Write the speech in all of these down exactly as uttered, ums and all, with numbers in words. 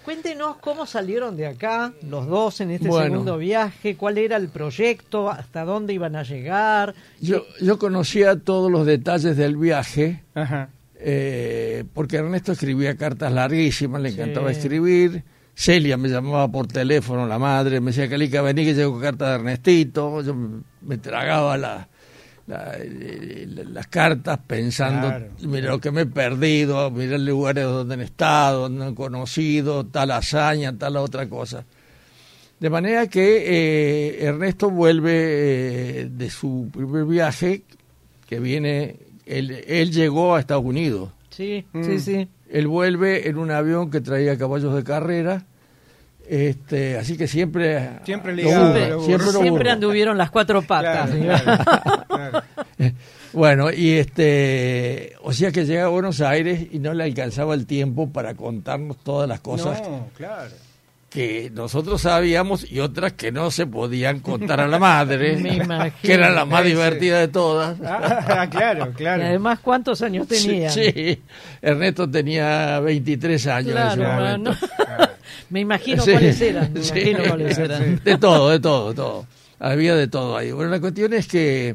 Cuéntenos cómo salieron de acá los dos en este Bueno. segundo viaje, cuál era el proyecto, hasta dónde iban a llegar. Yo, yo conocía todos los detalles del viaje, Ajá. eh, porque Ernesto escribía cartas larguísimas, le Sí. encantaba escribir. Celia me llamaba por teléfono, la madre, me decía, Calica, vení que llego con carta de Ernestito. Yo me, me tragaba la, la- eh, las cartas pensando, Claro. mira lo que me he perdido, mira el lugares donde han estado, donde han conocido, tal hazaña, tal otra cosa. De manera que eh, Ernesto vuelve eh, de su primer viaje, que viene, él, él llegó a Estados Unidos. Sí, Mm. sí, sí. Él vuelve en un avión que traía caballos de carrera, este, así que siempre... Siempre lo ligado burro, a lo burro. siempre lo Siempre burro. anduvieron las cuatro patas. Claro, claro, claro. Bueno, y este, o sea que llega a Buenos Aires y no le alcanzaba el tiempo para contarnos todas las cosas No, claro. que nosotros sabíamos y otras que no se podían contar a la madre, Me imagino. que era la más Sí, sí. divertida de todas. Ah, claro, Y claro. además, ¿cuántos años tenían? Sí, sí. Ernesto tenía veintitrés años. Claro, en ese momento. hermano. Claro. Me imagino Sí, cuáles eran. Me sí. imagino cuáles eran. De todo, de todo, de todo. Había de todo ahí. Bueno, la cuestión es que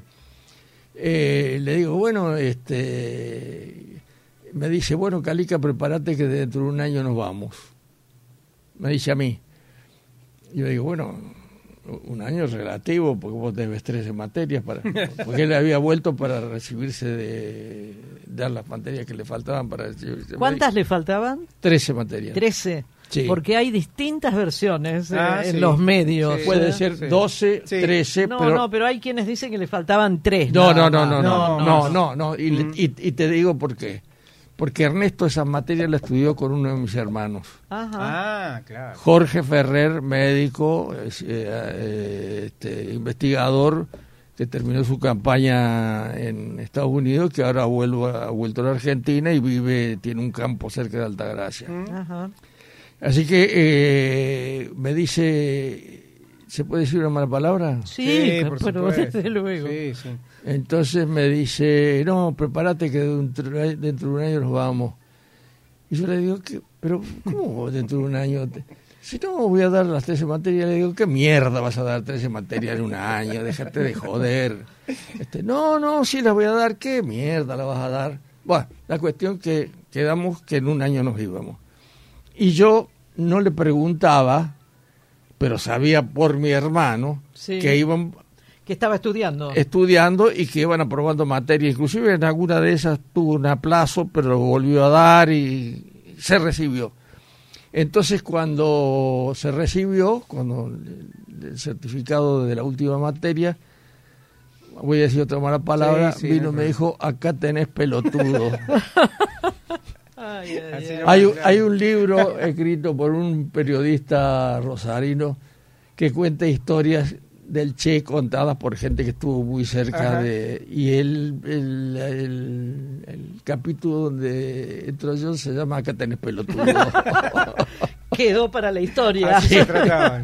eh, le digo, bueno, este, me dice, bueno, Calica, prepárate que dentro de un año nos vamos. Me dice a mí. Yo digo, bueno, un año es relativo, porque vos debes trece materias, para, porque él había vuelto para recibirse de dar las materias que le faltaban para recibirse. ¿Cuántas le faltaban? trece materias. Trece. Sí. Porque hay distintas versiones eh, Ah, en sí. los medios. Sí. Puede ¿eh? ser Sí. doce, Sí. trece, No, pero... no, pero hay quienes dicen que le faltaban tres. No, nada no, no, más. no, no, No, no, no. no, no. Y, le- Mm. y, y te digo por qué. Porque Ernesto esa materia la estudió con uno de mis hermanos. Ajá. Ah, claro. Jorge Ferrer, médico, es, eh, eh, este, investigador, que terminó su campaña en Estados Unidos, que ahora vuelvo a- ha vuelto a la Argentina y vive, tiene un campo cerca de Altagracia. Mm. Ajá. Así que eh, me dice, ¿se puede decir una mala palabra? Sí, Sí, por pero supuesto. desde luego. Sí, sí. Entonces me dice, no, prepárate que dentro, dentro de un año nos vamos. Y yo le digo, ¿qué? ¿Pero cómo dentro de un año? Te- Si no, voy a dar las trece materias. Le digo, ¿qué mierda vas a dar trece materias en un año? Déjate de joder. Este, no, no, sí las voy a dar. ¿Qué mierda la vas a dar? Bueno, la cuestión que quedamos que en un año nos íbamos. Y yo no le preguntaba, pero sabía por mi hermano, Sí. que iban Que estaba estudiando. estudiando y que iban aprobando materias. Inclusive en alguna de esas tuvo un aplazo, pero lo volvió a dar y se recibió. Entonces cuando se recibió, cuando el, el certificado de la última materia, voy a decir otra mala palabra, Sí, sí, vino no y me hay dijo, acá tenés pelotudo. Ay, ay, Así ay. no- hay, un- hay un libro escrito por un periodista rosarino que cuenta historias del Che contadas por gente que estuvo muy cerca Ajá. de... Y el, el, el, el capítulo donde entro yo se llama Acá tenés pelotudo. Quedó para la historia. Así se trataban.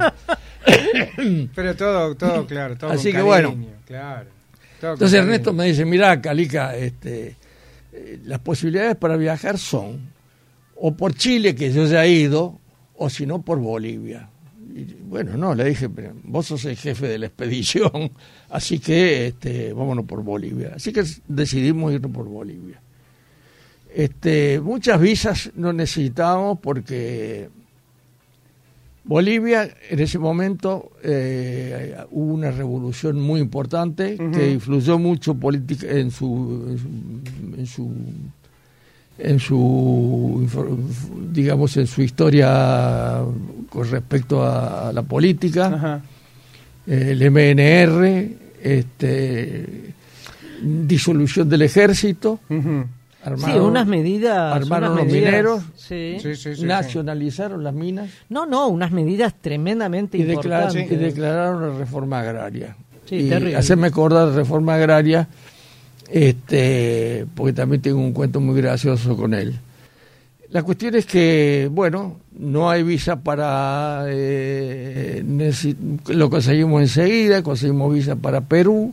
Pero todo, todo claro, todo Así con que bueno. cariño, claro. Todo con Entonces cariño. Ernesto me dice, mirá, Calica, este, eh, las posibilidades para viajar son o por Chile, que yo ya he ido, o si no por Bolivia. Y, bueno, no, le dije, pero vos sos el jefe de la expedición, así que este, vámonos por Bolivia. Así que decidimos irnos por Bolivia. Este, muchas visas no necesitábamos porque Bolivia en ese momento eh, hubo una revolución muy importante Ujú. que influyó mucho política en su en su en su infor- digamos en su historia con respecto a, a la política. Ajá. El M N R, este, disolución del ejército, Ujú. Sí, armaron, unas medidas. armaron unas los medidas- mineros, Sí. Sí, sí, sí, nacionalizaron las minas No, no, unas medidas tremendamente y, declara- importantes. y declararon la reforma agraria. Sí, y terrible. hacerme acordar de reforma agraria, este, porque también tengo un cuento muy gracioso con él. La cuestión es que, bueno, no hay visa para... Eh, necesi- lo conseguimos enseguida, conseguimos visa para Perú,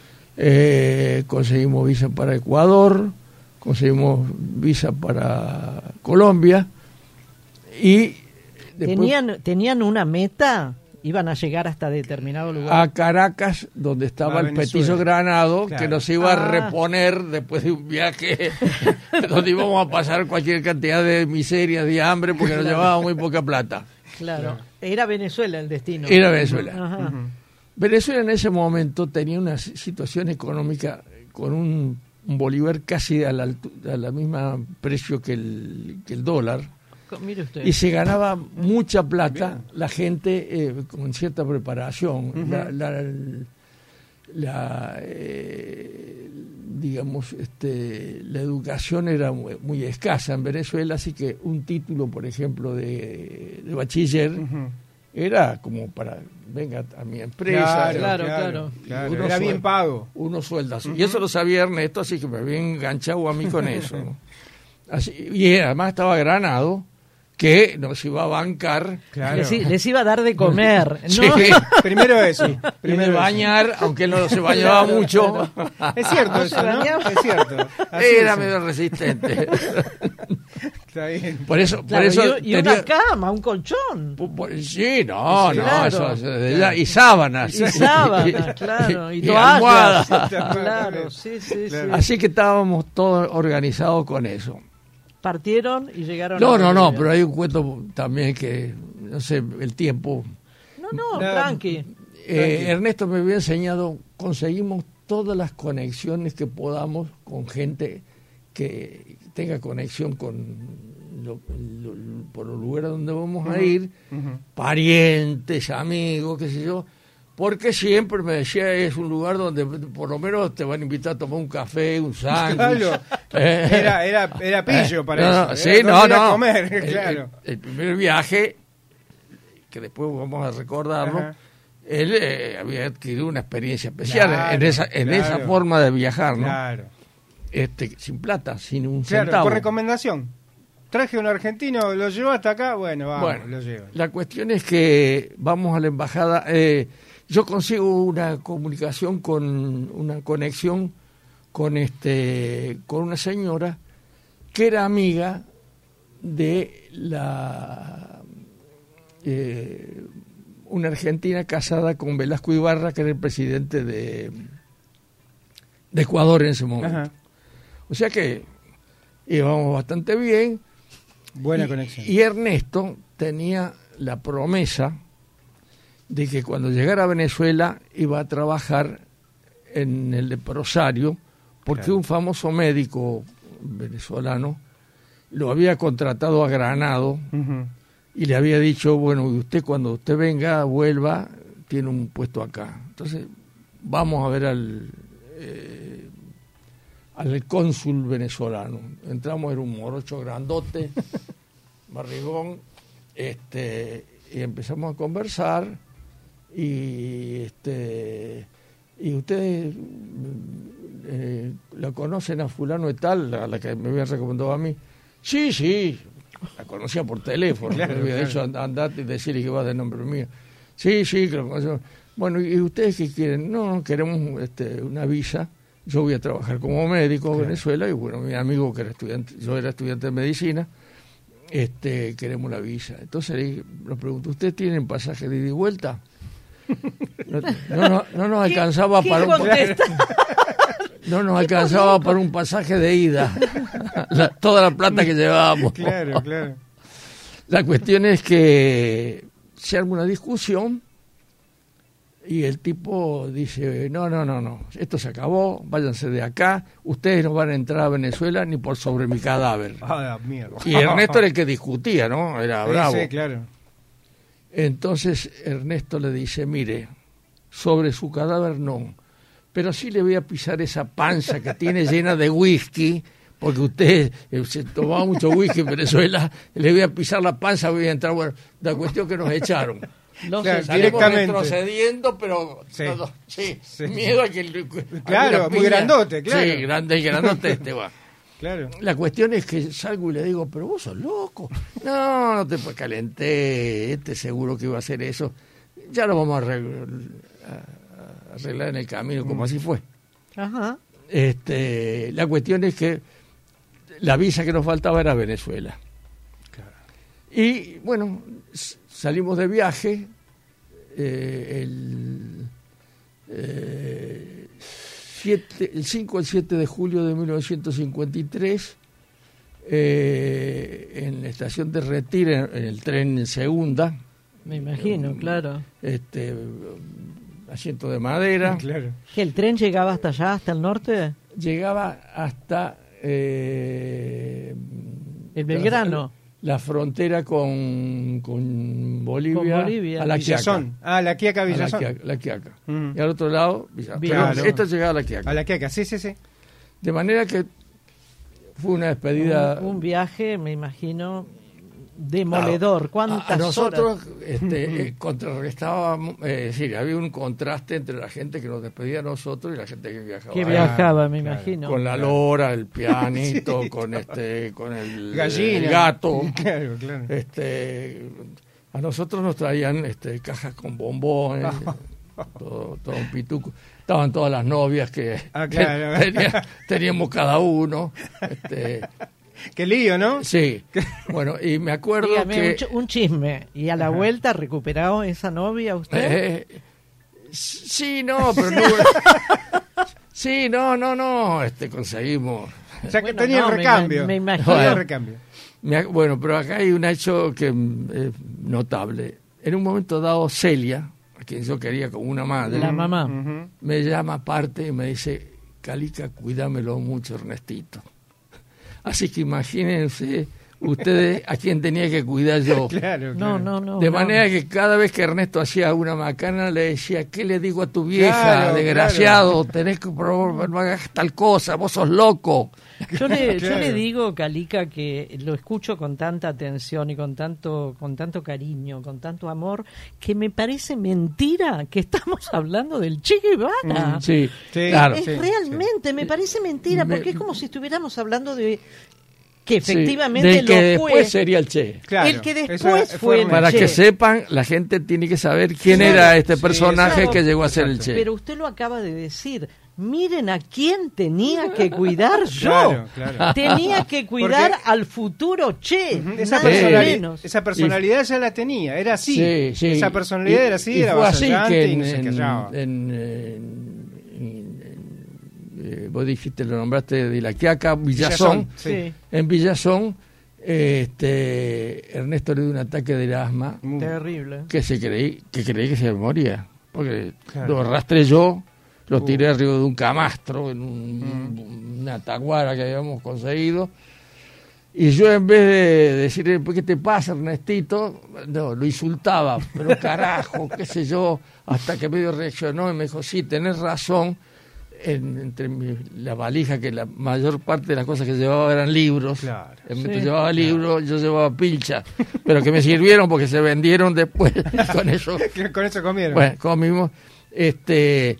eh, conseguimos visa para Ecuador, conseguimos visa para Colombia y después, ¿Tenían, ¿Tenían una meta? ¿Iban a llegar hasta determinado lugar? a Caracas, donde estaba a el Venezuela. Petiso Granado, Claro. que nos iba Ah. a reponer después de un viaje donde íbamos a pasar cualquier cantidad de miseria, de hambre, porque nos llevaba muy poca plata. Claro. Era Venezuela el destino. Era Venezuela. Ajá. Ujú. Venezuela en ese momento tenía una si- situación económica con un, un bolívar casi a la, altu- a la misma precio que el, que el dólar, Co- Mire usted. y se ganaba mucha plata la gente eh, con cierta preparación. Ujú. La, la- la, eh, digamos, este, la educación era muy, muy escasa en Venezuela, así que un título, por ejemplo, de, de bachiller Ujú. era como para, venga a mi empresa. Claro, Claro, claro, claro. claro. Uno Era suel- bien pago. unos sueldos. Ujú. Y eso lo sabía Ernesto, así que me había enganchado a mí con eso, ¿no? Así, y además estaba Granado, que nos iba a bancar, Claro. Les, i- les iba a dar de comer, ¿no? Sí. Primero eso. y de Primero eso. bañar, aunque él no se bañaba Claro, mucho. Es cierto ¿No eso, se ¿no? bañaba? Es cierto. Así Era es. medio resistente. Está bien. Por eso, por Claro, eso y, y una tenía- cama, un colchón. Por- por- sí, no, Sí, no, claro. eso, eso de ya- y sábanas. Y sábanas, claro, y y toallas. almohadas. Claro, sí, sí, Claro. sí. Así que estábamos todos organizados con eso. Partieron y llegaron No, a no, no, Bolivia. pero hay un cuento también que, no sé, el tiempo. No, no, No, tranqui. Eh, Ernesto me había enseñado, conseguimos todas las conexiones que podamos con gente que tenga conexión con lo- lo- por los lugares donde vamos a ir, Ujú. parientes, amigos, qué sé yo, porque siempre me decía es un lugar donde por lo menos te van a invitar a tomar un café, un sándwich. Claro. Eh, Era, era, era pillo para no, eso. no, Era sí, donde no, ir a no. comer, El- claro. El, el primer viaje, que después vamos a recordarlo, Ajá. él eh, había adquirido una experiencia especial Claro, en esa en claro. esa forma de viajar, ¿no? Claro. Este, sin plata, sin un Claro, centavo. por recomendación. Traje un argentino, lo llevó hasta acá, bueno, vamos, Bueno, lo llevo. la cuestión es que vamos a la embajada. eh, yo consigo una comunicación con una conexión con este con una señora que era amiga de la eh, una argentina casada con Velasco Ibarra, que era el presidente de, de Ecuador en ese momento. Ajá. O sea que íbamos bastante bien. Buena y, conexión. y Ernesto tenía la promesa de que cuando llegara a Venezuela iba a trabajar en el leprosario, porque Claro. un famoso médico venezolano lo había contratado a Granado Ujú. y le había dicho, bueno, usted cuando usted venga, vuelva, tiene un puesto acá. Entonces, vamos a ver al, eh, al cónsul venezolano. Entramos, era un morocho grandote, barrigón, este, y empezamos a conversar, y este y ustedes eh, la conocen a fulano de tal, a la que me habían recomendado a mí. Sí, sí, la conocía por teléfono, Claro, me había claro. dicho and- andate y decirle que va de nombre mío. Sí, sí, que lo conozco. Bueno, ¿y ustedes qué quieren? No, no, queremos este, una visa. Yo voy a trabajar como médico en Claro. Venezuela, y bueno, mi amigo que era estudiante, yo era estudiante de medicina, este, queremos la visa. Entonces le dije, nos pregunto, ¿ustedes tienen pasaje de ida y vuelta? No, no, no, no nos ¿Qué- alcanzaba qué para un, contesta? no nos alcanzaba para un pasaje de ida, La- toda la plata que llevábamos. Claro, claro. La cuestión es que se arma una discusión y el tipo dice, no, no, no, no, esto se acabó, váyanse de acá, ustedes no van a entrar a Venezuela ni por sobre mi cadáver. Ah, mierda. Y Ernesto era el que discutía, ¿no? Era Sí, bravo. sí, claro. Entonces Ernesto le dice, mire, sobre su cadáver no, pero sí le voy a pisar esa panza que tiene llena de whisky, porque usted eh, se tomaba mucho whisky en Venezuela, le voy a pisar la panza, voy a entrar, bueno, la cuestión que nos echaron. No Claro, sé, Salimos directamente. retrocediendo, pero Sí. todo- sí, Sí. miedo a que... el- Claro, alguna muy grandote, claro. Sí, grande y grandote este va. Claro. La cuestión es que salgo y le digo, pero vos sos loco. No, no te calenté, este seguro que iba a hacer eso. Ya lo vamos a arreglar, a arreglar en el camino, como así fue. Ajá. Este, la cuestión es que la visa que nos faltaba era Venezuela. Claro. Y bueno, s- salimos de viaje eh, el, eh, siete, el cinco al siete de julio de mil novecientos cincuenta y tres eh, en la estación de Retiro, en, en el tren en segunda. Me imagino, eh, claro. Este, asiento de madera. Claro. ¿Que el tren llegaba hasta allá, hasta el norte? Llegaba hasta eh, El Belgrano. la, la frontera con, con Bolivia, Con Bolivia. a La Quiaca. Villazón. Ah, la Quiaca A La Villazón. Quiaca, La Quiaca. Mm. Y al otro lado, Villazón. Claro. Pero esto llegaba a La Quiaca. A la Quiaca, sí, sí, sí. De manera que fue una despedida. Un, un viaje, me imagino, demoledor. ¿Cuántas A, a nosotros horas? este, eh, contrarrestábamos, eh, es decir, había un contraste entre la gente que nos despedía a nosotros y la gente que viajaba. Que Ah, viajaba, me claro. imagino. con la lora, el pianito, con este, con el, Gallina. el gato. Claro, claro. Este, a nosotros nos traían este, cajas con bombones, todo, todo un pituco. Estaban todas las novias que, Ah, claro. que tenía- teníamos cada uno. Este, Qué lío, ¿no? sí, bueno, y me acuerdo Dígame, que... un, ch- un chisme. ¿Y a la Ajá. vuelta recuperó esa novia usted? Eh, sí, no, pero no... Sí, no, no, no, este, conseguimos... O sea, que Bueno, tenía no, el me recambio. ima- me imagino. Tenía el Bueno. recambio. Me ac- Bueno, pero acá hay un hecho que mm, es notable. En un momento dado, Celia, a quien yo quería como una madre, La mamá. Ujú. me llama aparte y me dice, Calica, cuídamelo mucho, Ernestito. Así que imagínense ustedes a quién tenía que cuidar yo. Claro, claro. No, no, no. De no. manera que cada vez que Ernesto hacía una macana le decía, ¿qué le digo a tu vieja, Claro, desgraciado? Tenés que probar, no hagas tal cosa, vos sos loco. Yo le, yo Claro. le digo, Calica, que lo escucho con tanta atención y con tanto, con tanto cariño, con tanto amor, que me parece mentira que estamos hablando del Che Guevara. Mm, Sí, Sí. claro. Es sí, realmente, me parece mentira, Me- porque es como si estuviéramos hablando de que Sí, efectivamente del que lo fue. después sería el Che. Claro, El que después eso fue el realmente. Para Che. que sepan, la gente tiene que saber quién Claro, era este sí, personaje claro, que llegó a ser el exacto. Che. Pero usted lo acaba de decir. Miren a quién tenía que cuidar yo. Claro, claro. Tenía que cuidar Porque- al futuro Che. Ujú, Esa, nada personali- menos. esa personalidad ya la tenía, era así. Sí, sí. Esa personalidad Y- era así, y era fue así avasallante que y en, no se en- callaba. en- en- en- eh, vos dijiste, lo nombraste de La Quiaca, Villazón. Sí. Sí. En Villazón, este, Ernesto le dio un ataque del asma Mm. Terrible. que se creí que creí que se moría, porque Claro. lo arrastré yo, lo Uh. tiré arriba de un camastro en un- una taguara que habíamos conseguido, y yo en vez de decirle, ¿qué te pasa, Ernestito? No, lo insultaba, pero carajo, qué sé yo, hasta que medio reaccionó y me dijo, sí, tenés razón. En- entre mi- la valija, que la mayor parte de las cosas que llevaba eran libros. Claro. Ernesto Sí. llevaba libros, yo llevaba pilcha, pero que me sirvieron porque se vendieron después con eso. Que Con eso comieron. Bueno, comimos. Este,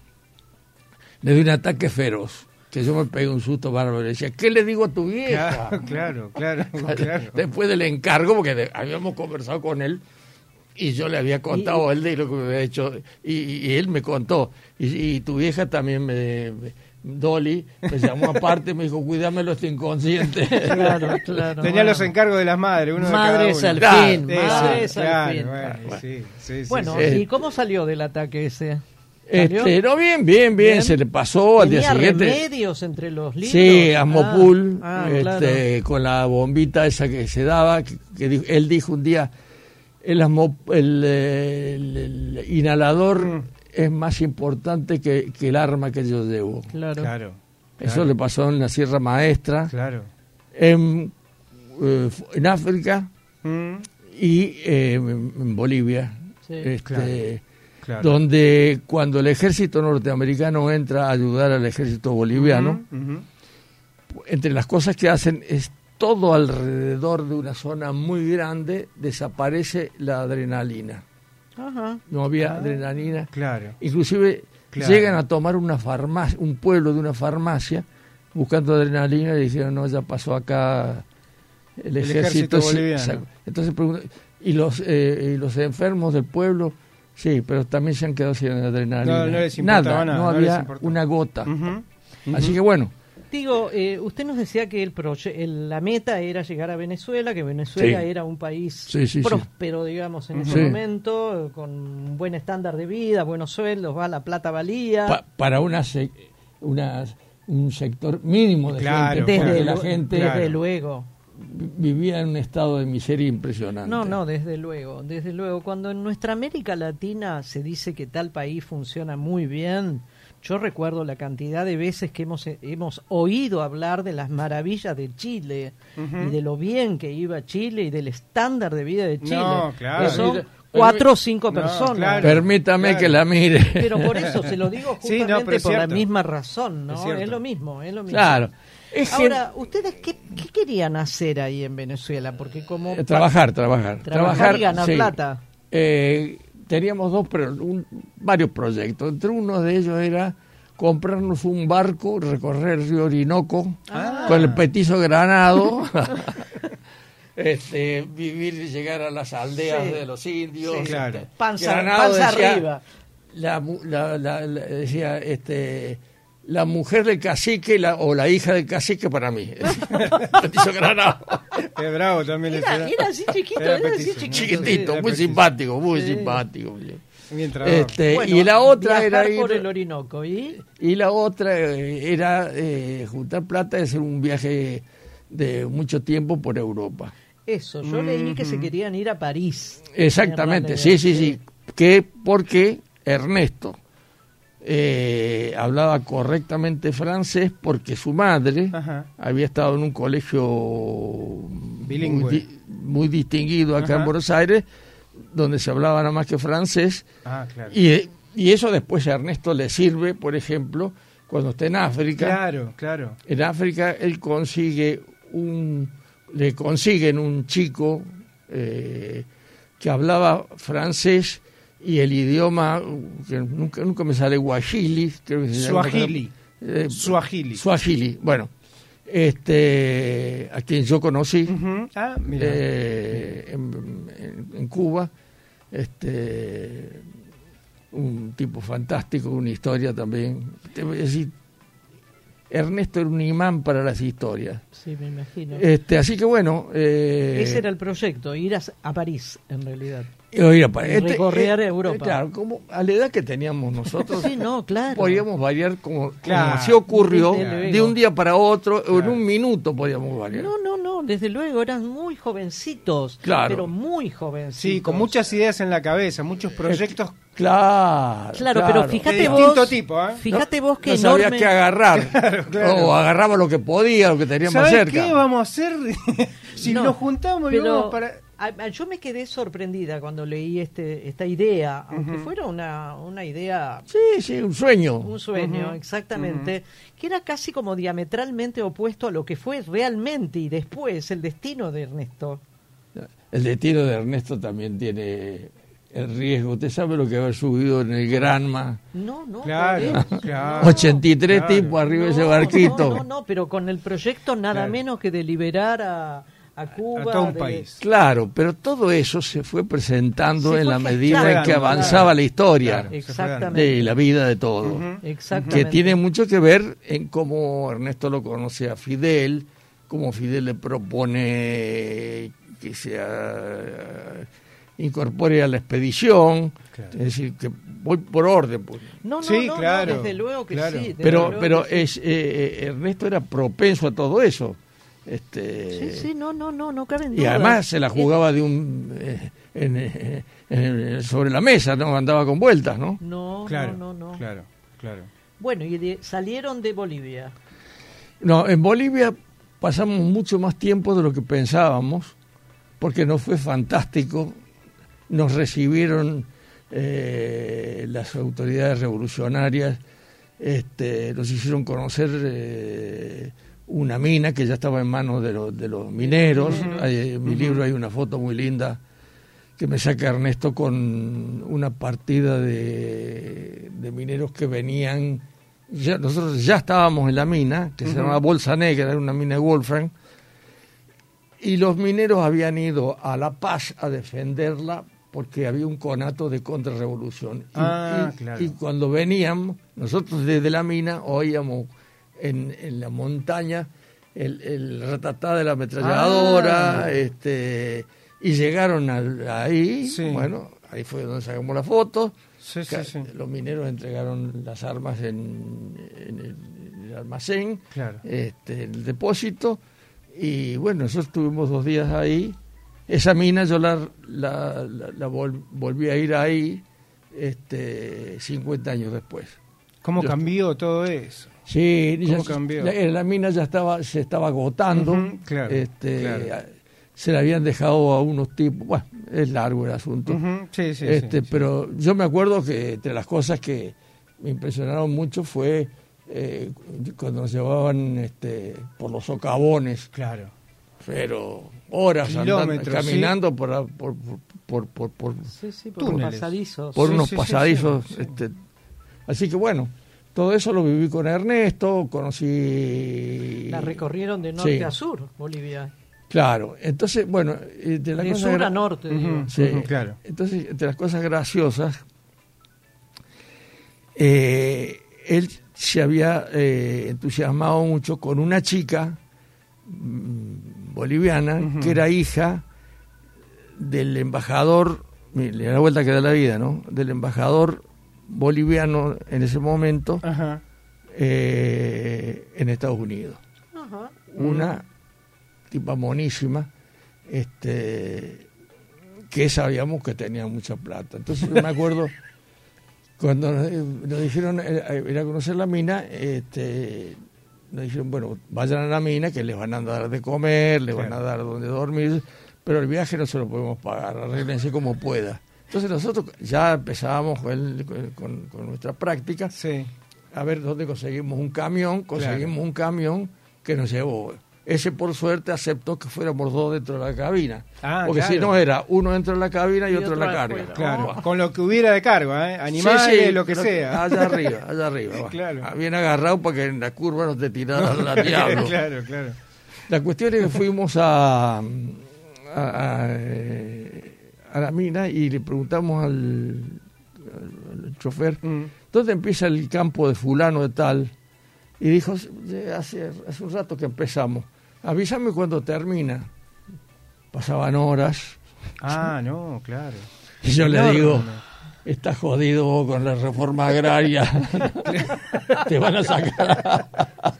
le di un ataque feroz, que yo me pegué un susto bárbaro. Le decía, ¿qué le digo a tu vieja? Claro, claro, claro, claro. Después del encargo, porque de- habíamos conversado con él y yo le había contado a él de lo que me había hecho, y, y él me contó. Y, y tu vieja también, me, me- Dolly, me llamó aparte y me dijo, cuídamelo, este inconsciente. Claro, claro. Tenía bueno. los encargos de las madres, uno de Madres cada al uno. Claro, fin, Eso, madres al claro, fin. bueno, sí, sí, sí, Bueno, sí. sí. ¿y cómo salió del ataque ese? ¿Salió? Este, no, bien, bien, bien, Bien. se le pasó al día ¿Tenía siguiente. remedios entre los libros? Sí, Amopul, Ah, ah, este, con la bombita esa que se daba, que, que dijo- él dijo un día, el, asmo- el, eh, el- el inhalador Mm. es más importante que, que el arma que yo llevo. Claro. Claro. Eso claro, le pasó en la Sierra Maestra, Claro. en, eh, en África Mm, y eh, en en Bolivia, Sí. este, Claro. claro. donde cuando el ejército norteamericano entra a ayudar al ejército boliviano, Ujú, ujú. entre las cosas que hacen es todo alrededor de una zona muy grande desaparece la adrenalina. Ajá. No había Ah. adrenalina. Claro. Inclusive Claro. llegan a tomar una farmacia, un pueblo de una farmacia buscando adrenalina y dijeron, no, ya pasó acá el, El ejército. ejército sí, boliviano. exacto. Entonces preguntan, ¿y los, eh, y los enfermos del pueblo? Sí, pero también se han quedado sin adrenalina. No, no les importaba nada, no no había les importaba. una gota. Ujú, ujú. Así que bueno, Digo, eh, usted nos decía que el, proye- el la meta era llegar a Venezuela, que Venezuela Sí. era un país Sí, sí, sí. próspero, digamos, en ese Sí. momento, con un buen estándar de vida, buenos sueldos, va, la plata valía. Pa- para una, se- una un sector mínimo de Claro, gente, desde, porque lu- la gente desde claro. luego. vi- vivía en un estado de miseria impresionante. No, no, desde luego, desde luego. Cuando en nuestra América Latina se dice que tal país funciona muy bien, yo recuerdo la cantidad de veces que hemos, hemos oído hablar de las maravillas de Chile Ujú. y de lo bien que iba Chile y del estándar de vida de Chile. No, claro. Que son Permita- cuatro o cinco No, personas. claro. Permítame Claro. que la mire. Pero por eso se lo digo Sí, no, justamente pero es por la cierto. misma razón, ¿no? Es Es, cierto. lo mismo, es lo mismo. Claro. Es que- Ahora, ¿ustedes qué, qué querían hacer ahí en Venezuela? Porque como... eh, trabajar, trabajar. Trabajar y ganar sí. plata. Eh, teníamos dos, pero un- varios proyectos. Entre uno de ellos era comprarnos un barco, recorrer el río Orinoco Ah. con el petizo granado, este, vivir y llegar a las aldeas Sí. de los indios. Sí, claro. Este, Panza- Granado panza decía- arriba. La, mu- la- la- la- decía, este, la mujer del cacique la- o la hija del cacique para mí. Petizo granado. Es bravo también Era, ese, ¿no? era así chiquito, Era era, así petizo, ¿no? chiquito. Chiquitito, era muy petizo. simpático, muy Sí. simpático. Bien trabado. Este, Bueno, y la otra viajar era ir, por el Orinoco, ¿y? y la otra eh, era eh, juntar plata y hacer un viaje de mucho tiempo por Europa. Eso, yo leí que se querían ir a París. Exactamente, En sí, realidad, sí, sí. Que porque Ernesto eh, hablaba correctamente francés porque su madre Ajá. había estado en un colegio muy, Bilingüe. di- muy distinguido acá Ajá. en Buenos Aires, donde se hablaba nada más que francés. Ah, claro. Y, y eso después a Ernesto le sirve, por ejemplo, cuando está en África. Claro, claro. En África él consigue un, le consiguen un chico eh, que hablaba francés y el idioma que nunca nunca me sale Swahili, creo que se llama. Swahili. Eh, Swahili. Swahili, bueno, este, a quien yo conocí Ujú. Ah, mira. eh, en, en- en Cuba, este, un tipo fantástico, una historia también. Te voy a decir, Ernesto era un imán para las historias. Sí, me imagino. Este, así que bueno, eh, Ese era el proyecto, ir a, a París, en realidad. oiga, pa- este, recorrer eh, Europa. claro, como a la edad que teníamos nosotros, Sí, no, claro. podíamos variar como, como Claro. así ocurrió, Desde luego. de un día para otro, o en Claro. un minuto podíamos variar. No, no, no, desde luego, eran muy jovencitos. Claro. Pero muy jovencitos. Sí, con muchas ideas en la cabeza, muchos proyectos Claro, Claro, pero fíjate de vos. distinto tipo, ¿eh? Fíjate no, vos que no sabía enorme. qué agarrar, claro. o agarraba lo que podía, lo que tenía más ¿Sabes cerca. qué vamos a hacer si No, nos juntamos y pero vamos para...? a- a- yo me quedé sorprendida cuando leí este esta idea, aunque fuera una, una idea, Sí, sí, un sueño. un sueño, Ujú, exactamente, que era casi como diametralmente opuesto a lo que fue realmente y después el destino de Ernesto. El destino de Ernesto también tiene el riesgo. Usted sabe lo que haber subido en el Granma. No, no, Claro, por eso. claro. ochenta y tres claro. tipos arriba de ese No, barquito. No, no, no, pero con el proyecto nada Claro. menos que de liberar a, a Cuba. A todo un de- país. Claro, pero todo eso se fue presentando Se en fue la medida en gestionando, que avanzaba claro. la historia Claro. Exactamente. de la vida de todo. Ujú. Exactamente. Que tiene mucho que ver en cómo Ernesto lo conoce a Fidel, cómo Fidel le propone que se eh, incorpore a la Claro. Claro. Es decir, que voy por orden. Pues. No, no, Sí, no, no, claro, desde luego que claro. sí. desde Pero, luego pero que sí. es, eh, Ernesto era propenso a todo eso. Este, Sí, sí, no, no, no, no cabe en y duda. además se la jugaba de un eh, en, eh, en- sobre la mesa, no andaba con vueltas, ¿no? No, Claro, no, no, no. claro, claro. Bueno, y de- salieron de Bolivia. No, en Bolivia pasamos mucho más tiempo de lo que pensábamos, porque nos fue fantástico. Nos recibieron eh, las autoridades revolucionarias, este, nos hicieron conocer eh, una mina que ya estaba en manos de, los de los mineros. Hay- en mi libro hay una foto muy linda que me saca Ernesto con una partida de, de mineros que venían. Ya, nosotros ya estábamos en la mina, que se llamaba Bolsa Negra, era una mina de Wolfram, y los mineros habían ido a La Paz a defenderla porque había un conato de contrarrevolución. Y, Ah, y- claro. y cuando venían, nosotros desde la mina oíamos en, en la montaña el, el ratatá de la ametralladora, ah. este, y llegaron a, ahí, sí. bueno, ahí fue donde sacamos la foto. Sí, sí, sí. Los mineros entregaron las armas en, en, el, en el almacén, claro. este, en el depósito, y bueno, nosotros estuvimos dos días ahí. Esa mina yo la, la, la, la vol, volví a ir ahí este, cincuenta años después. ¿Cómo yo cambió estuve... todo eso? Sí, ¿Cómo ya, cambió? La, la mina ya estaba, se estaba agotando, uh-huh, claro, este, claro. se la habían dejado a unos tipos, bueno, es largo el asunto, uh-huh, sí, sí, este, sí, pero sí. yo me acuerdo que entre las cosas que me impresionaron mucho fue eh, cuando nos llevaban este, por los socavones, claro, pero horas andando, caminando ¿sí? por, por, por, por, por, sí, sí, por unos pasadizos, por sí, unos sí, pasadizos, sí, sí. Este, así que bueno. Todo eso lo viví con Ernesto, conocí... La recorrieron de norte sí. a sur, Bolivia. Claro, entonces, bueno... De, la de cosa sur gra... a norte, digo. Uh-huh, sí. uh-huh, claro. Entonces, entre las cosas graciosas, eh, él se había eh, entusiasmado mucho con una chica mmm, boliviana, uh-huh. que era hija del embajador, mire, la vuelta que da la vida, ¿no? Del embajador boliviano en ese momento Ajá. Eh, en Estados Unidos. Ajá. Una tipa monísima, este, que sabíamos que tenía mucha plata. Entonces yo me acuerdo cuando nos, nos dijeron ir a conocer la mina, este, nos dijeron, bueno, vayan a la mina que les van a dar de comer, les claro. van a dar donde dormir, pero el viaje no se lo podemos pagar, arréglense como pueda. Entonces nosotros ya empezábamos con, el, con, con nuestra práctica, sí. a ver dónde conseguimos un camión, conseguimos claro. un camión que nos llevó. Ese por suerte aceptó que fuéramos dos dentro de la cabina, ah, porque claro. si no era uno dentro de la cabina y, y otro en la carga. Afuera. Claro, oh. con lo que hubiera de cargo, ¿eh? Animales, sí, sí, lo que sea. Allá arriba, allá arriba. Claro. Bien agarrado para que en la curva no te tiraran la diablo. Claro, claro. La cuestión es que fuimos a... a, a eh, a la mina y le preguntamos al, al, al chofer mm. ¿dónde empieza el campo de fulano de tal? Y dijo, hace, hace un rato que empezamos, avísame cuando termina. Pasaban horas. Ah, no, claro. Y yo no, le digo, no. estás jodido vos con la reforma agraria. Te van a sacar.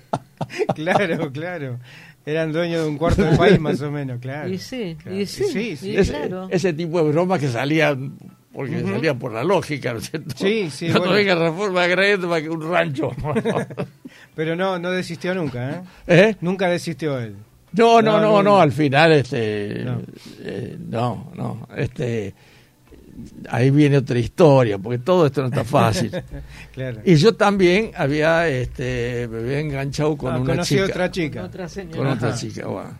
Claro, claro. Eran dueños de un cuarto del país más o menos, claro. Y sí, claro. y sí, sí, sí. Y ese, claro. ese tipo de bromas que salían, porque uh-huh. salían por la lógica, ¿no es cierto? Sí, sí. Cuando bueno. venga reforma agraria para que un rancho. Pero no, no desistió nunca, ¿eh? ¿Eh? Nunca desistió él. No, no, no, no, no, no al final, este, no. Eh, no, no, este... ahí viene otra historia, porque todo esto no está fácil. Claro. Y yo también había, este, me había enganchado con ah, una chica. otra chica. Con otra señora. Con otra chica, bueno.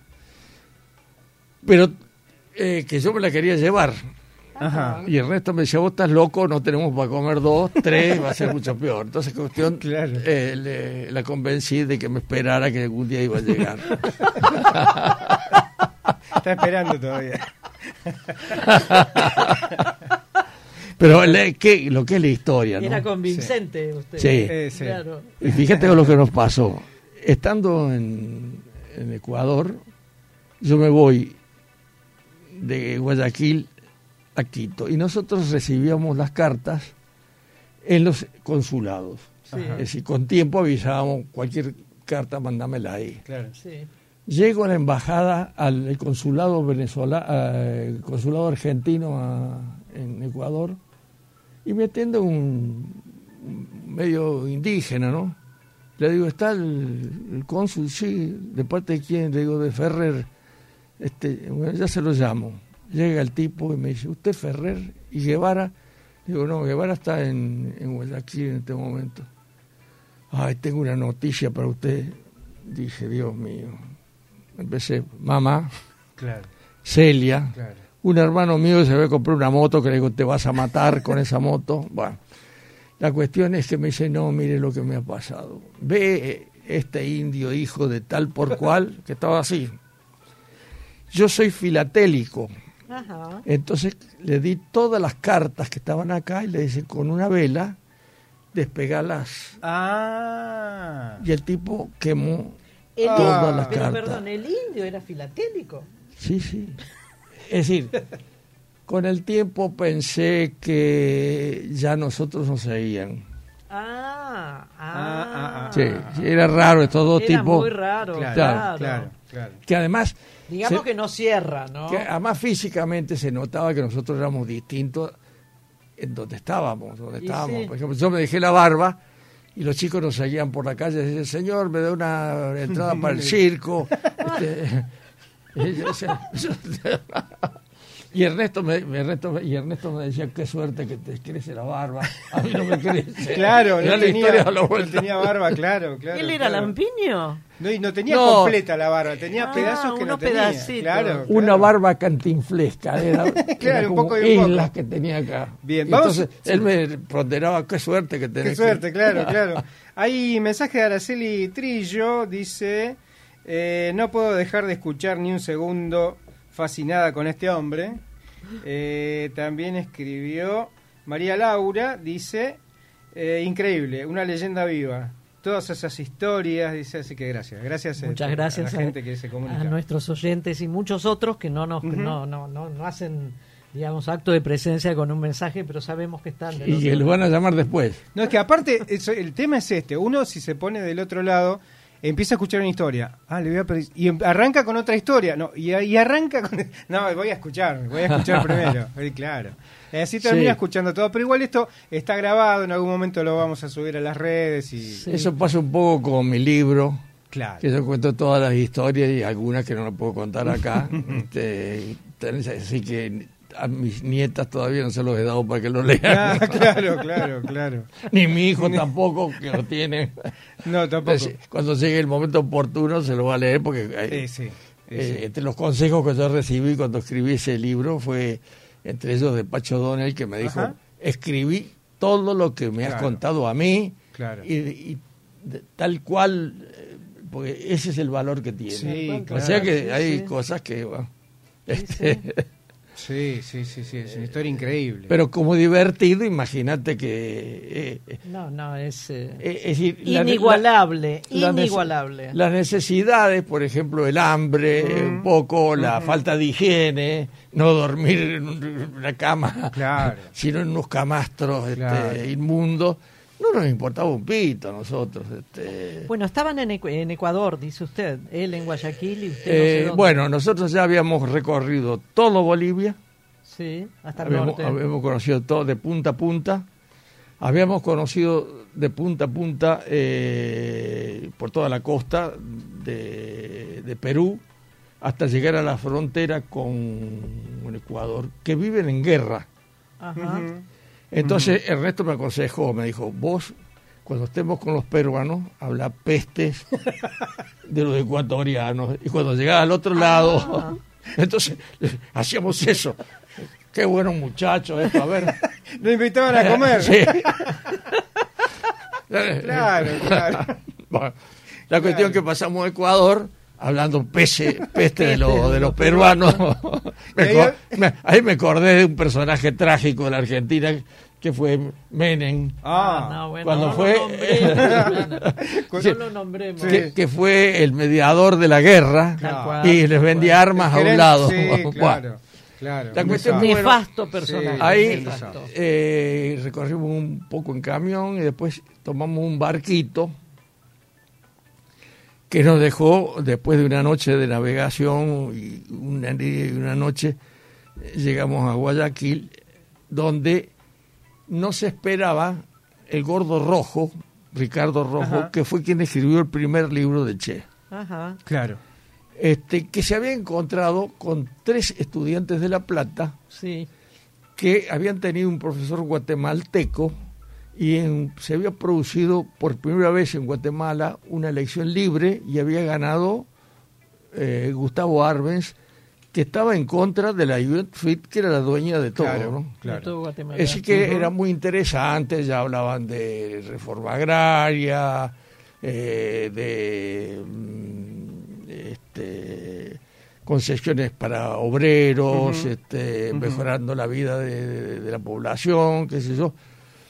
Pero eh, que yo me la quería llevar. Ajá. Y el resto me decía, vos estás loco, no tenemos para comer dos, tres, va a ser mucho peor. Entonces, cuestión, claro. eh, le, la convencí de que me esperara que algún día iba a llegar. Está esperando todavía. Pero le, ¿qué, lo que es la historia, ¿no? Era convincente sí. usted. Sí. Eh, sí. Claro. Y fíjate lo que nos pasó. Estando en, en Ecuador, yo me voy de Guayaquil a Quito y nosotros recibíamos las cartas en los consulados. Sí. Es decir, con tiempo avisábamos cualquier carta, mándamela ahí. Claro. Sí. Llego a la embajada, al consulado venezolano, al consulado argentino a, en Ecuador, y me atiende un, un medio indígena, ¿no? Le digo, ¿está el, el cónsul? Sí. ¿De parte de quién? Le digo, de Ferrer. Este, bueno, ya se lo llamo. Llega el tipo y me dice, ¿usted Ferrer? ¿Y Guevara? Digo, no, Guevara está en, en Guayaquil en este momento. Ay, tengo una noticia para usted. Dije, Dios mío. Empecé, mamá, claro. Celia, claro. un hermano mío se había comprado una moto que le digo, te vas a matar con esa moto. Bueno, la cuestión es que me dice, no, mire lo que me ha pasado. Ve este indio hijo de tal por cual, que estaba así. Yo soy filatélico. Ajá. Entonces le di todas las cartas que estaban acá y le dice, con una vela, despegalas. Ah. Y el tipo quemó El todas indio, las pero cartas. perdón, el indio era filatélico. Sí, sí. Es decir, con el tiempo pensé que ya nosotros nos seguían. Ah, ah, Ah, ah, ah. Sí, sí, era raro estos dos Era tipos. muy raro, Claro, claro. claro, claro. Que además, Digamos se- que no cierra, ¿no? que además físicamente se notaba que nosotros éramos distintos en donde estábamos, donde Y estábamos. sí. Por ejemplo, yo me dejé la barba y los chicos nos seguían por la calle y decían, señor, me da una entrada para el circo. Este, y yo decía, y Ernesto me, Ernesto, me- y Ernesto me decía, qué suerte que te crece la barba. A mí no me crece. Claro, Era no la tenía, historia a la no vuelta. tenía barba, claro, claro. ¿Él era claro. lampiño? No, y no tenía No. completa la barba, tenía Ah, pedazos que no unos tenía. pedacitos. Claro, Una claro. barba cantinflesca, era, era Claro, un como poco y un islas poco. que tenía acá. Bien, Y vamos- entonces él me ponderaba, qué suerte que tenés. Qué suerte, que-". claro, claro. Hay mensaje de Araceli Trillo, dice, eh, no puedo dejar de escuchar ni un segundo, fascinada con este hombre. Eh, también escribió María Laura, dice, eh, increíble, una leyenda viva. Todas esas historias, dice, así que gracias. Gracias, Muchas eh, gracias a la gente que se comunica. a nuestros oyentes y muchos otros que no nos Ujú. no, no, no, no hacen, digamos, acto de presencia con un mensaje, pero sabemos que están. del Y otro que lo lado. van a llamar después. No, es que aparte, eso- el tema es este. Uno, si se pone del otro lado, empieza a escuchar una historia. Ah, le voy a pedir- Y em- arranca con otra historia. No, y, y arranca con... No, voy a escuchar, voy a escuchar primero. Eh, claro. Y así termina Sí. escuchando todo. Pero igual esto está grabado, en algún momento lo vamos a subir a las redes y... Sí. Eso pasa un poco con mi libro, Claro. que yo cuento todas las historias y algunas que no las puedo contar acá. este, tenés- así que a mis nietas todavía no se los he dado para que lo lean. Ah, claro, claro, claro. Ni mi hijo tampoco, que lo tiene. No, tampoco. Entonces, cuando llegue el momento oportuno se lo va a leer porque hay- Eh, sí, eh, eh, sí. entre los consejos que yo recibí cuando escribí ese libro fue entre ellos de Pacho Donel, que me dijo, Ajá. escribí todo lo que me has Claro. contado a mí Claro. y, y de- tal cual, eh, porque ese es el valor que tiene. Sí, o claro. sea que Sí, hay sí. cosas que... bueno, Sí, este, Sí, sí, sí, sí, es una historia increíble. pero como divertido, imagínate que... eh, No, no, es eh, eh, es decir, la- inigualable, la- la nece- inigualable. Las necesidades, por ejemplo, el hambre, Ujú. un poco, la falta de higiene, no dormir en una cama, Claro. sino en unos camastros este, Claro. inmundos, no nos importaba un pito a nosotros. Este. Bueno, estaban en, Ecu- en Ecuador, dice usted, él en Guayaquil y usted no Eh, sé dónde. bueno, nosotros ya habíamos recorrido todo Bolivia, Sí, hasta el habíamos, norte. habíamos conocido todo de punta a punta, habíamos conocido de punta a punta eh, por toda la costa de, de Perú hasta llegar a la frontera con Ecuador, que viven en guerra. Ajá. Ujú. Entonces Ernesto me aconsejó, me dijo, vos cuando estemos con los peruanos, habla pestes de los ecuatorianos, y cuando llegás al otro lado, Ah. entonces hacíamos eso. Qué buenos muchachos esto, a ver. Lo invitaban a comer. Sí. Claro, claro. Bueno, la cuestión Claro. que pasamos a Ecuador hablando pese, peste de, lo- de los peruanos. Me Y ahí- acor- me- ahí me acordé de un personaje trágico de la Argentina que fue Menem, Ah, no, bueno, cuando no fue- Lo nombremos, Sí. no lo nombremos. que, que fue el mediador de la guerra Tal cual, y les tal vendía cual. armas a El un gerente- lado. Sí, Bueno, claro, claro. La cuestión Un que, desastre. bueno, Nefasto personaje. Sí, ahí nefasto. eh, recorrimos un poco en camión y después tomamos un barquito que nos dejó, después de una noche de navegación y una, y una noche, eh, llegamos a Guayaquil, donde no se esperaba el gordo Rojo, Ricardo Rojo, Ajá. que fue quien escribió el primer libro de Che, Ajá. Claro. este, que se había encontrado con tres estudiantes de La Plata Sí. que habían tenido un profesor guatemalteco y en- se había producido por primera vez en Guatemala una elección libre y había ganado eh, Gustavo Arbenz, que estaba en contra de la Juventud Fit, que era la dueña de todo, Claro, ¿no? De claro. todo Guatemala. Así que Ujú. era muy interesante, ya hablaban de reforma agraria, eh, de mm, este, concesiones para obreros, Ujú. este, Ujú. mejorando la vida de, de- de la población, qué sé yo.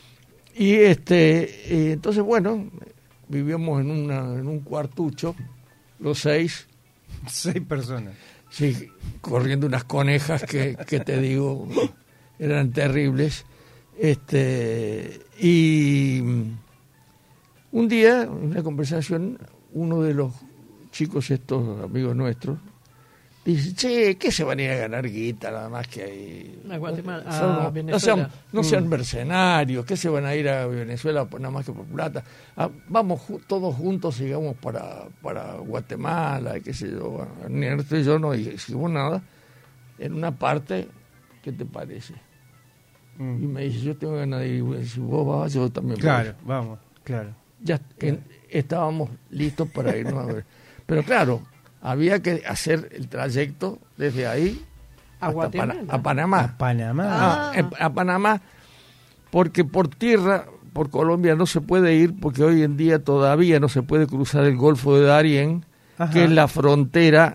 Y este, eh, entonces, bueno, vivíamos en, una, en un cuartucho, los seis. Seis personas. Sí, corriendo unas conejas que, que te digo, eran terribles. Este, y un día, en una conversación, uno de los chicos, estos amigos nuestros, dice, che, ¿qué se van a ir a ganar guita nada más que ahí? A Guatemala, a Son- no, Venezuela. sean, no sean Mm. mercenarios, ¿qué se van a ir a Venezuela por nada más que por plata? Ah, vamos ju- todos juntos, sigamos para, para Guatemala, qué sé yo. Bueno, ni Ernesto y yo no hicimos nada. En una parte, ¿qué te parece? Y Mm. me dice, yo tengo ganas de ir. Y si vos vas, yo también voy. Claro, vamos, claro. Ya en- estábamos listos para irnos a ver. Pero claro, había que hacer el trayecto desde ahí A hasta Guatemala. Pana- a Panamá. A Panamá. Ah. Ah, en- a Panamá, porque por tierra, por Colombia no se puede ir, porque hoy en día todavía no se puede cruzar el Golfo de Darién, Ajá. que es la frontera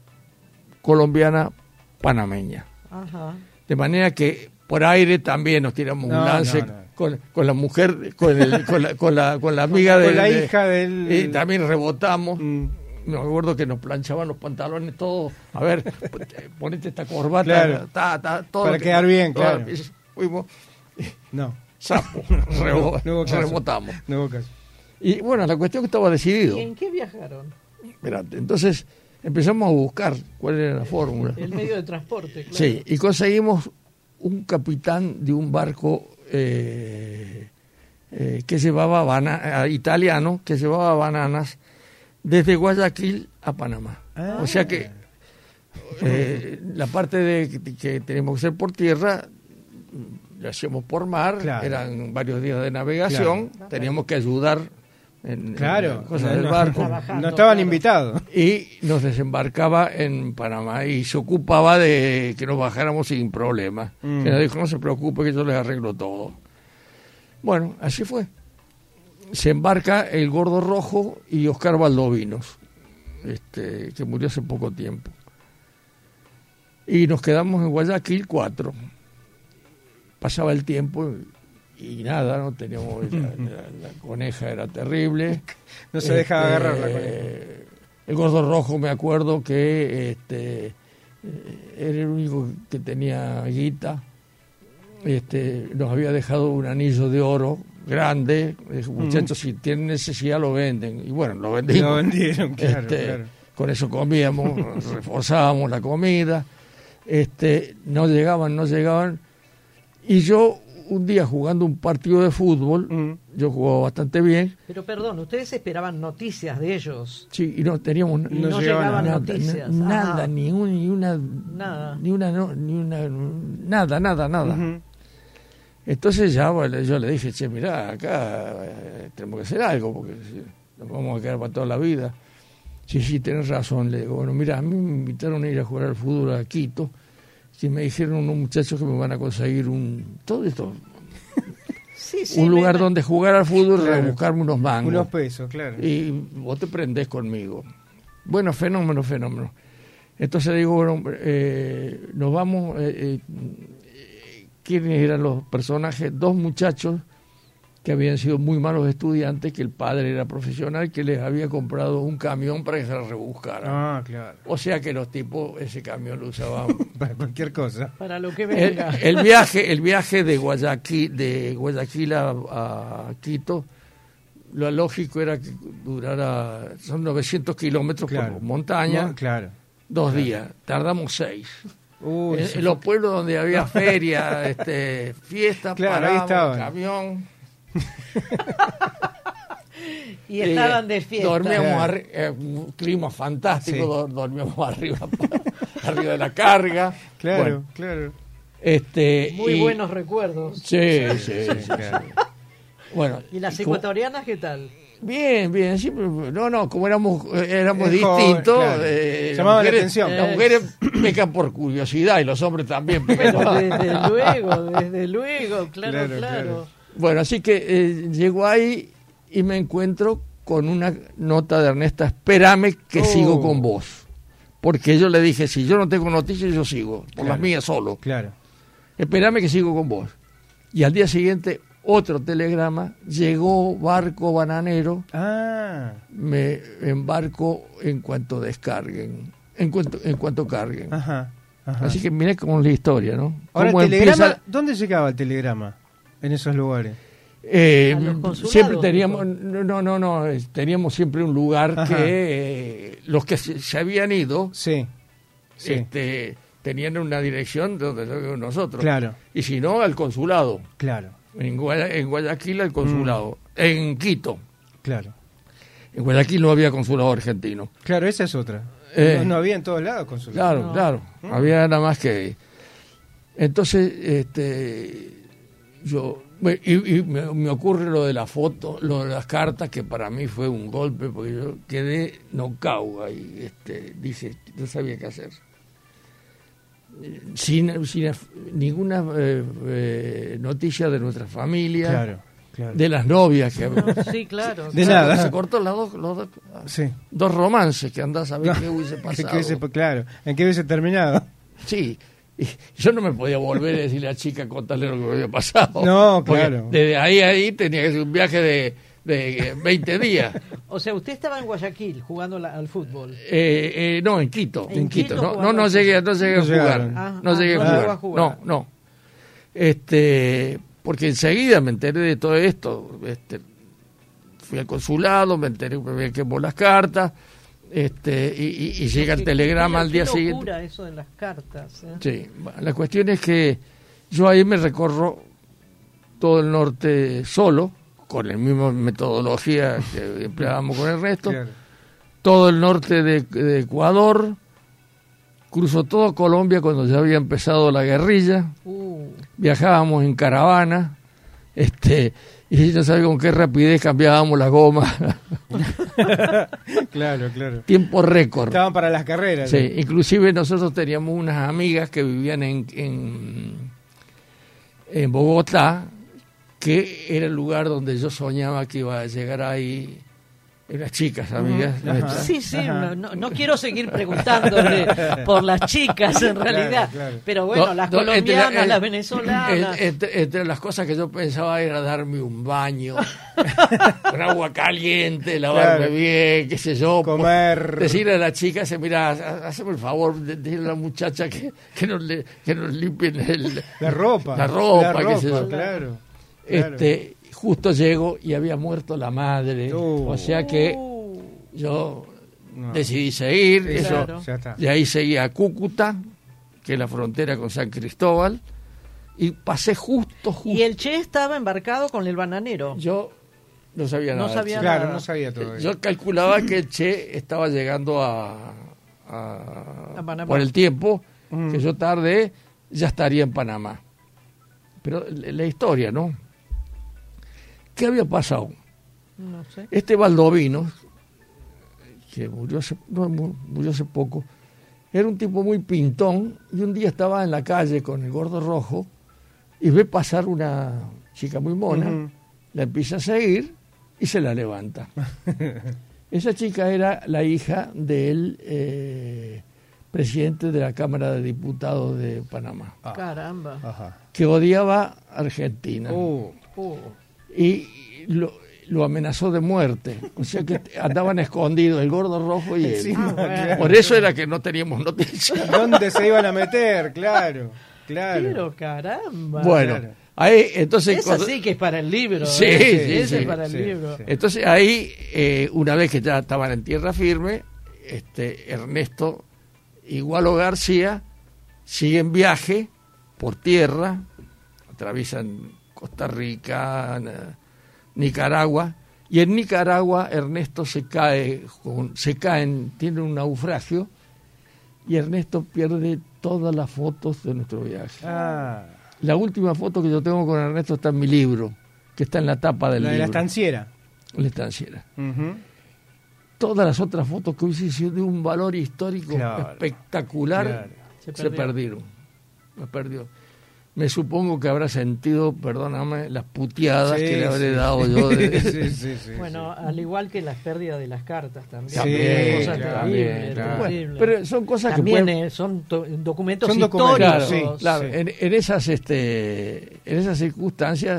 colombiana-panameña. Ajá. De manera que por aire también nos tiramos No, un lance no, no. Con, con la mujer, con, el- con, la, con, la, con la amiga de... Con la de- hija del... y también rebotamos. Mm. Me acuerdo que nos planchaban los pantalones todos. A ver, ponete esta corbata. Claro. Ta, ta, todo Para que- quedar bien, todo- claro. y fuimos, No, sapo, rebo- no hubo caso. rebotamos. no hubo caso. Y bueno, la cuestión que estaba decidido. ¿Y en qué viajaron? Espérate, entonces empezamos a buscar cuál era la fórmula. El medio de transporte, claro. Sí, y conseguimos un capitán de un barco eh, eh, que llevaba bana- eh, italiano, que llevaba bananas desde Guayaquil a Panamá. Ah. O sea que eh, la parte de que, que teníamos que hacer por tierra la hacíamos por mar, Claro. eran varios días de navegación, Claro. teníamos que ayudar en, Claro. en cosas No, del no, barco. Trabajando, No estaban claro. invitados. Y nos desembarcaba en Panamá y se ocupaba de que nos bajáramos sin problema. Mm. Que nos dijo, no se preocupe que yo les arreglo todo. Bueno, así fue. Se embarca el Gordo Rojo y Oscar Valdovinos, este, que murió hace poco tiempo. Y nos quedamos en Guayaquil cuatro. Pasaba el tiempo y, y nada, no teníamos... La, la- la coneja era terrible. No se dejaba Este, agarrar la coneja. El Gordo Rojo, me acuerdo que este, eh, era el único que tenía guita. Este, nos había dejado un anillo de oro grande. Dijo, muchachos, si tienen necesidad lo venden. Y bueno, lo vendimos. Lo vendieron, claro, Este, claro. Con eso comíamos, reforzábamos la comida. Este, no llegaban, no llegaban. Y yo, un día jugando un partido de fútbol, Mm. yo jugaba bastante bien, Pero perdón, ustedes esperaban noticias de ellos. sí, y no teníamos Y no No llegaban llegaban nada, noticias. na- nada, Ah. ni, un- ni una, Nada. ni una, no, ni una, nada, nada, nada. Ujú. Entonces ya bueno, yo le dije, che, mirá, acá eh, tenemos que hacer algo, porque si- nos vamos a quedar para toda la vida. Sí, sí, tenés razón. Le digo, bueno, mira, a mí me invitaron a ir a jugar al fútbol a Quito. Si me dijeron unos muchachos que me van a conseguir un... Todo esto, Sí, sí, un me- lugar donde jugar al fútbol, Claro. rebuscarme unos mangos. Unos pesos, claro. Y vos te prendés conmigo. Bueno, fenómeno, fenómeno. Entonces digo, bueno, eh, nos vamos... Eh, eh, ¿quiénes eran los personajes? Dos muchachos que habían sido muy malos estudiantes, que el padre era profesional, que les había comprado un camión para que se la rebuscaran. Ah, claro. O sea que los tipos ese camión lo usaban. Para cualquier cosa. Para lo que el, venga. el viaje el viaje de Guayaquil, de Guayaquil a, a Quito, lo lógico era que durara, son novecientos kilómetros Claro. por montaña, No, claro. dos días, tardamos seis. Uy, en, sí. en los pueblos donde había feria, este, fiestas, Claro, ahí parábamos, estaban. camión. Y estaban Eh, de fiesta. Dormíamos, Claro. arri- eh, un clima fantástico, Sí. do- dormíamos arriba, arriba de la carga. Claro, Bueno, claro. este, Muy y- buenos recuerdos. Sí, sí, sí, sí. claro. Bueno, ¿Y las como- ecuatorianas qué tal? bien, bien, siempre, no, no, como éramos, eh, éramos Es joven, distintos, claro. eh, las Llamaba la mujeres- atención. Las mujeres pecan por curiosidad y los hombres también pecan Pero por... desde luego, desde luego, claro, Claro, claro. claro. Bueno, así que eh, llego ahí y me encuentro con una nota de Ernesta, espérame que Oh. sigo con vos. Porque yo le dije, si yo no tengo noticias, yo sigo, por Claro. las mías solo. Claro. Espérame que sigo con vos. Y al día siguiente, otro telegrama, llegó barco bananero, Ah, me embarco en cuanto descarguen, en cuanto, en cuanto carguen. ajá, ajá. Así que mirá cómo es la historia, ¿no? Ahora, Cómo el telegrama, empieza- ¿dónde llegaba el telegrama en esos lugares? Eh, A los consulados, siempre teníamos, dijo. no, no, no, no, eh, teníamos siempre un lugar Ajá. que eh, los que se, se habían ido, Sí, sí, este, tenían una dirección donde lo nosotros. claro, Y si no, al consulado. claro, En, Guaya- en Guayaquil al consulado. Mm. En Quito. claro. En Guayaquil no había consulado argentino. Claro, esa es otra. Eh, no, no había en todos lados consulado. Claro, No. claro. Mm. Había nada más que... Entonces, este, yo... me- Y, y me, me ocurre lo de la foto, lo de las cartas, que para mí fue un golpe, porque yo quedé nocao ahí. Este, dice, no sabía qué hacer. Sin, sin ninguna eh, eh, noticia de nuestra familia, Claro, claro. de las novias que No, sí, claro. De se, nada. se cortó las dos, los dos, Sí. dos romances que andás a ver No. qué hubiese ¿Qué- pasado. qué hubiese- claro, ¿en qué hubiese terminado? Sí, y yo no me podía volver a decirle a la chica contarle lo que me había pasado. No, Porque claro. desde ahí a ahí tenía que ser un viaje de, de veinte días. O sea, usted estaba en Guayaquil jugando la- al fútbol. Eh, eh, no, en Quito, En en Quito. Quito No, jugando no, no al llegué, fútbol. no llegué No a jugar. llegaron. Ah, no ah, llegué no a llegó jugar. a jugar. No, no. Este, porque enseguida me enteré de todo esto. Este, fui al consulado, me enteré que me quemó las cartas. Este, y, y- y llega el Qué- telegrama qué- al día qué siguiente. locura eso de las cartas. ¿eh? Sí, bueno, la cuestión es que yo ahí me recorro todo el norte solo, con la misma metodología que empleábamos con el resto, Claro. todo el norte de, de Ecuador, cruzo todo Colombia cuando ya había empezado la guerrilla, Uh, viajábamos en caravana, este, y no sabía con qué rapidez cambiábamos las gomas, Claro, claro. tiempo récord. Estaban para las carreras. Sí, ¿no? inclusive nosotros teníamos unas amigas que vivían en, en, en Bogotá, que era el lugar donde yo soñaba que iba a llegar ahí, unas chicas amigas. Ajá. nuestras. sí, sí, Ajá. no, no, no quiero seguir preguntándole por las chicas en realidad, Claro, claro. pero bueno, No, las no, entre colombianas, la- eh, las venezolanas. eh, Entre, entre las cosas que yo pensaba era darme un baño, con agua caliente, lavarme Claro. bien, qué sé yo. Comer. Decirle a la chica, se mira, ha- hazme el favor, de decirle a la muchacha que, que, nos, le, que nos limpien el, La ropa. La ropa, La qué sé yo. claro. Claro. Este, justo llego y había muerto la madre, Uh. o sea que Uh, yo No. decidí seguir, Sí, eso, claro. Ya está. de ahí seguí a Cúcuta, que es la frontera con San Cristóbal, y pasé justo, justo. y el Che estaba embarcado con el bananero. Yo no sabía No nada. sabía Che. Claro, nada. no sabía todo eso. Yo calculaba que el Che estaba llegando a, a- A Panamá. por el tiempo Mm. que yo tardé, ya estaría en Panamá. Pero la la historia, ¿no? ¿Qué había pasado? No sé. Este Baldovino, que murió hace, no, mu- murió hace poco, era un tipo muy pintón y un día estaba en la calle con el gordo rojo y ve pasar una chica muy mona, Ujú. la empieza a seguir y se la levanta. Esa chica era la hija del eh, presidente de la Cámara de Diputados de Panamá, Ah. Caramba. Ajá. que odiaba a Argentina Uh, Uh, y lo, lo amenazó de muerte. O sea que andaban escondidos el gordo rojo y él. encima, Ah, bueno. claro. Por eso era que no teníamos noticias. ¿Dónde se iban a meter? Claro, claro. pero caramba. Bueno, claro. ahí entonces... Esa cuando- sí que es para el libro. Sí, ¿eh? sí, Ese sí, es para el sí, libro. sí. Entonces ahí, eh, una vez que ya estaban en tierra firme, este Ernesto Igualo García sigue en viaje por tierra, atraviesan Costa Rica, na- Nicaragua, y en Nicaragua Ernesto se cae, con- se caen, tiene un naufragio, y Ernesto pierde todas las fotos de nuestro viaje. Ah, La última foto que yo tengo con Ernesto está en mi libro, que está en la tapa del la de la libro. estanciera. La estanciera. Ujú. Todas las otras fotos que hubiesen sido de un valor histórico Claro, espectacular claro. Se se, perdió. perdieron. Me perdió. Me supongo que habrá sentido, perdóname, las puteadas Sí, que le habré sí. dado yo. De, Sí, sí, sí, Bueno, sí. al igual que las pérdidas de las cartas también. Sí, Una cosa claro, terrible, claro. terrible. pero son cosas también que pueden... eh, son to- documentos Son históricos. documentos, Claro, sí, claro. sí. En, en esas este en esas circunstancias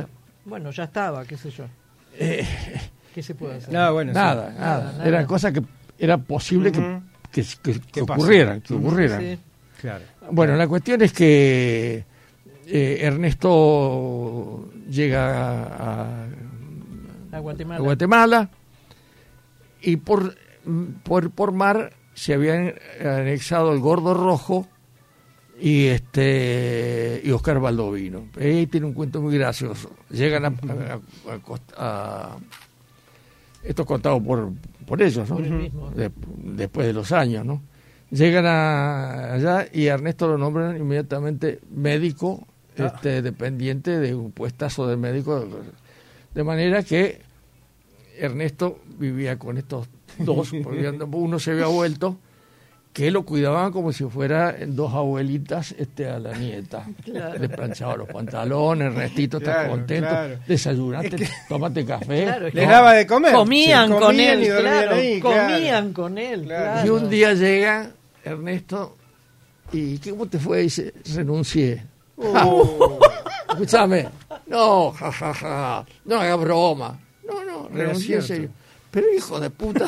Bueno, ya estaba, qué sé yo. Eh, ¿Qué se puede hacer? No, bueno, nada, sí. nada, Nada, nada. Era cosa que era posible Ujú. que, que, que, que Que pase. ocurrieran, que ocurrieran. Sí. Claro. Bueno, la cuestión es que eh, Ernesto llega a, A Guatemala. a Guatemala y por, por, por mar se habían anexado el Gordo Rojo y este y Oscar Baldovino. Ahí tiene un cuento muy gracioso. Llegan a, a, a, Costa- a- esto contado por, por ellos, ¿no? Por él mismo. De- después de los años, ¿no? Llegan a, allá y a Ernesto lo nombran inmediatamente médico, Ah. este, dependiente de un puestazo de médico, de manera que Ernesto vivía con estos dos, porque uno se había vuelto, que lo cuidaban como si fuera dos abuelitas este, a la nieta. Claro. Le planchaba los pantalones, Ernestito está Claro, contento, claro. desayunaste, Es que- tómate café. Claro, es Les que- daba de comer. Comían Sí, con comían él, y dormían claro. ahí, claro. Comían con él, Claro. claro. Y un día llega Ernesto y ¿cómo te fue? Dice, renuncié. Uh, Escúchame, no, jajaja, ja, ja, no haga broma. No, no, Era renuncié en cierto. serio. Pero hijo de puta,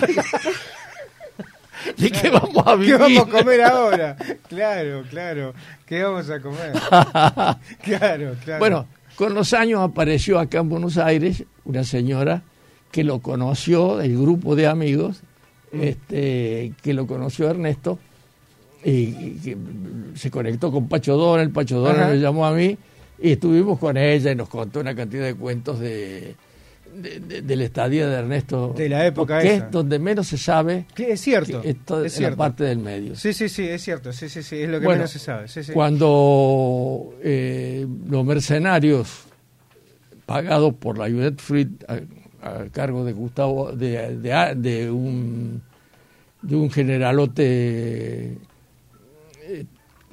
¿de qué vamos a ¿qué vivir? vamos a comer ahora? Claro, claro. ¿Qué vamos a comer? Claro, claro. Bueno, con los años apareció acá en Buenos Aires una señora que lo conoció, del grupo de amigos, Mm. este, que lo conoció Ernesto, y, y que se conectó con Pacho Dona, el Pacho Dona Ajá. me llamó a mí, y estuvimos con ella y nos contó una cantidad de cuentos de, de, de- de la estadía de Ernesto. De la época que esa. es donde menos se sabe Sí, es cierto. que esto es en la cierto. parte del medio. Sí, sí, sí, es cierto. Sí, sí, sí, es lo que Bueno, menos se sabe. Sí, sí. Cuando eh, los mercenarios pagados por la United Fruit a, a cargo de Gustavo de, de, de un de un generalote eh,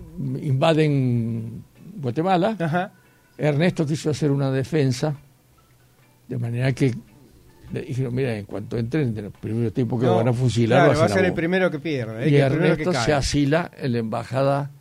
invaden Guatemala, Ajá. Ernesto quiso hacer una defensa de manera que le dijeron, mira, en cuanto entren en el primer tiempo que No, lo van a fusilar, claro, lo va a hacen ser a el vos. primero que pierde. Y el primero que Ernesto se cae. asila en la embajada,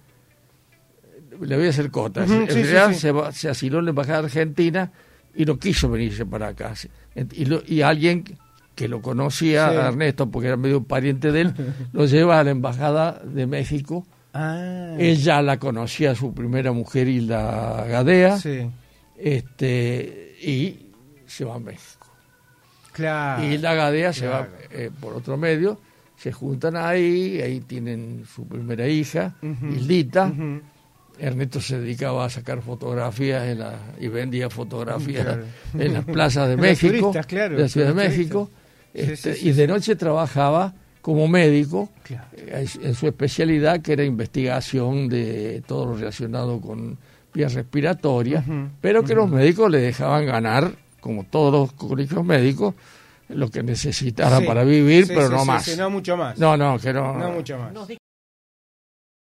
le voy a hacer cota, Ujú, en sí, sí, realidad sí. Se, va- se asiló en la embajada argentina y no quiso venirse para acá. Y, lo- y alguien que lo conocía Sí. a Ernesto, porque era medio pariente de él, lo lleva a la embajada de México. Ah, Él ya la conocía, su primera mujer, y la gadea, sí, este, y se va a México. claro. Y la gadea se claro. va eh, por otro medio, se juntan ahí, ahí tienen su primera hija, Ujú, Hildita. ujú. Ernesto se dedicaba a sacar fotografías en la, y vendía fotografías Claro. en las plazas de Los México, turistas, claro, de la Ciudad de los México, turistas. este, Sí, sí, y sí, de sí. noche trabajaba como médico Claro. eh, en su especialidad, que era investigación de todo lo relacionado con vías respiratorias, Ujú, pero que los médicos le dejaban ganar, como todos los colegios médicos, lo que necesitara Sí, para vivir, sí, pero sí, no sí, más. sí, no mucho más. No, no, que no. No mucho más. Nos